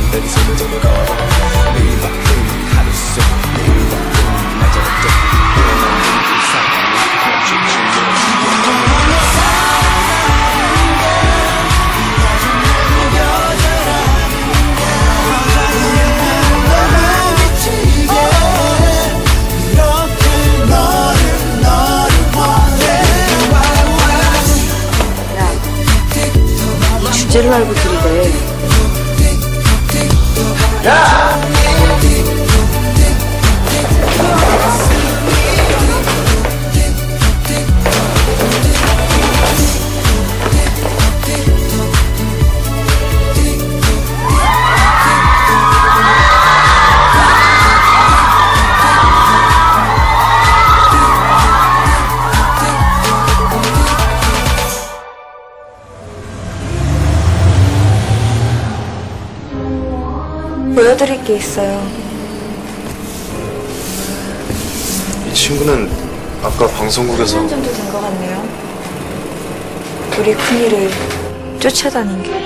주제를 알고 들이대. 야! 보여드릴 게 있어요. 이 친구는 아까 방송국에서 1년 정도 된 것 같네요. 우리 큰이를 쫓아다닌 게.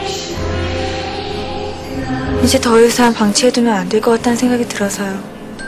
이제 더 이상 방치해두면 안 될 것 같다는 생각이 들어서요.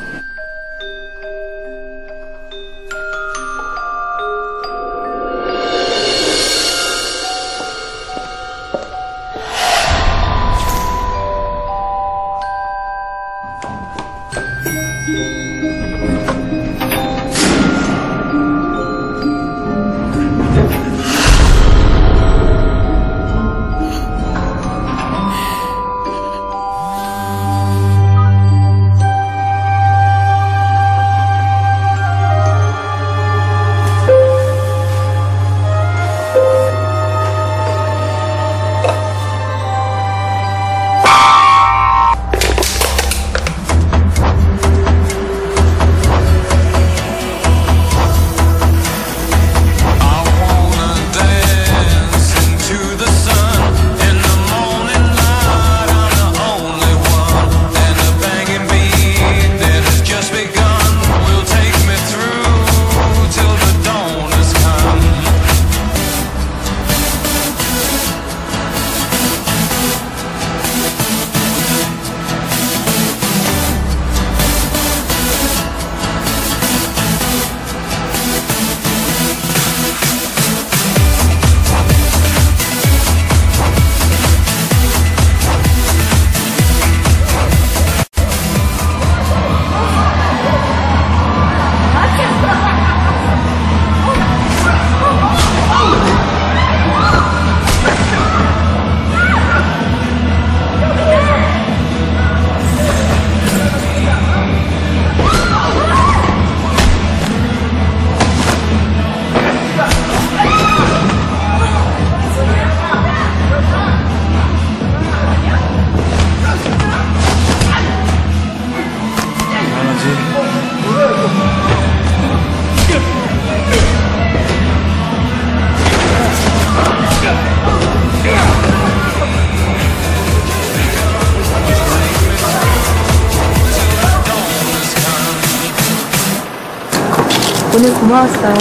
오늘 고마웠어요.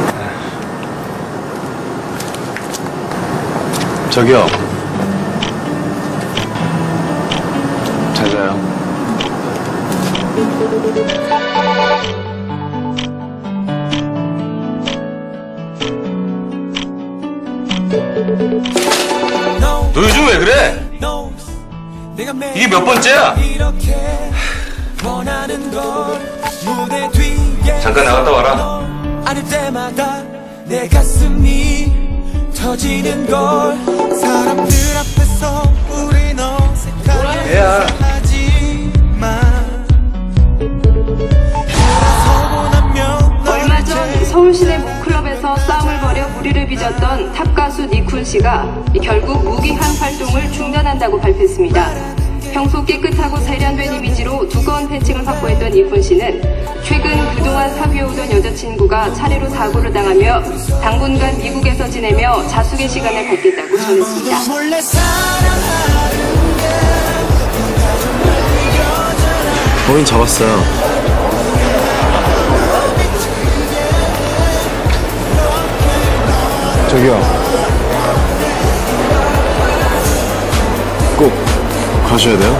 저기요. 잘 자요. 너 요즘 왜 그래? 이게 몇 번째야? 잠깐 나갔다 와라. 아닐 때마다 내 가슴이 터지는 걸 사람들 앞에서 우린 어색하게 하지만 얼마 전 서울시내 모클럽에서 싸움을 벌여 무리를 빚었던 탑가수 니쿤 씨가 결국 무기한 활동을 중단한다고 발표했습니다. 평소 깨끗하고 세련된 이미지로 두꺼운 팬층을 확보했던 니쿤 씨는 최근 그동안 사귀어오던 여자친구가 차례로 사고를 당하며 당분간 미국에서 지내며 자숙의 시간을 갖겠다고 전했습니다. 범인 잡았어요. 저기요. 꼭 가셔야 돼요?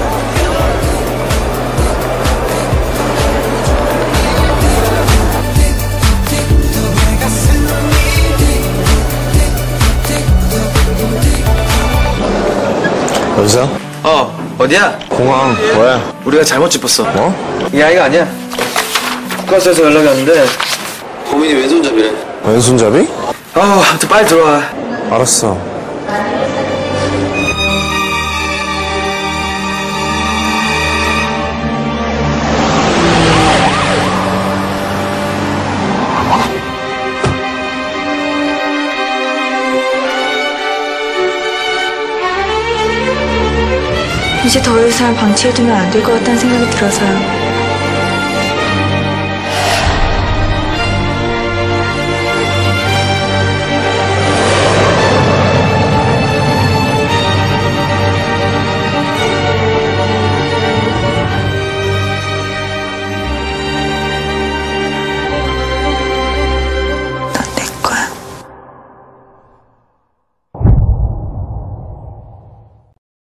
여보세요? 어디야? 공항. 왜? 우리가 잘못 짚었어. 뭐? 이 아이가 아니야. 국가서에서 연락이 왔는데 범인이 왼손잡이래. 왼손잡이? 아무튼 빨리 들어와. 알았어. 이제 더 이상 방치해두면 안 될 것 같다는 생각이 들어서요.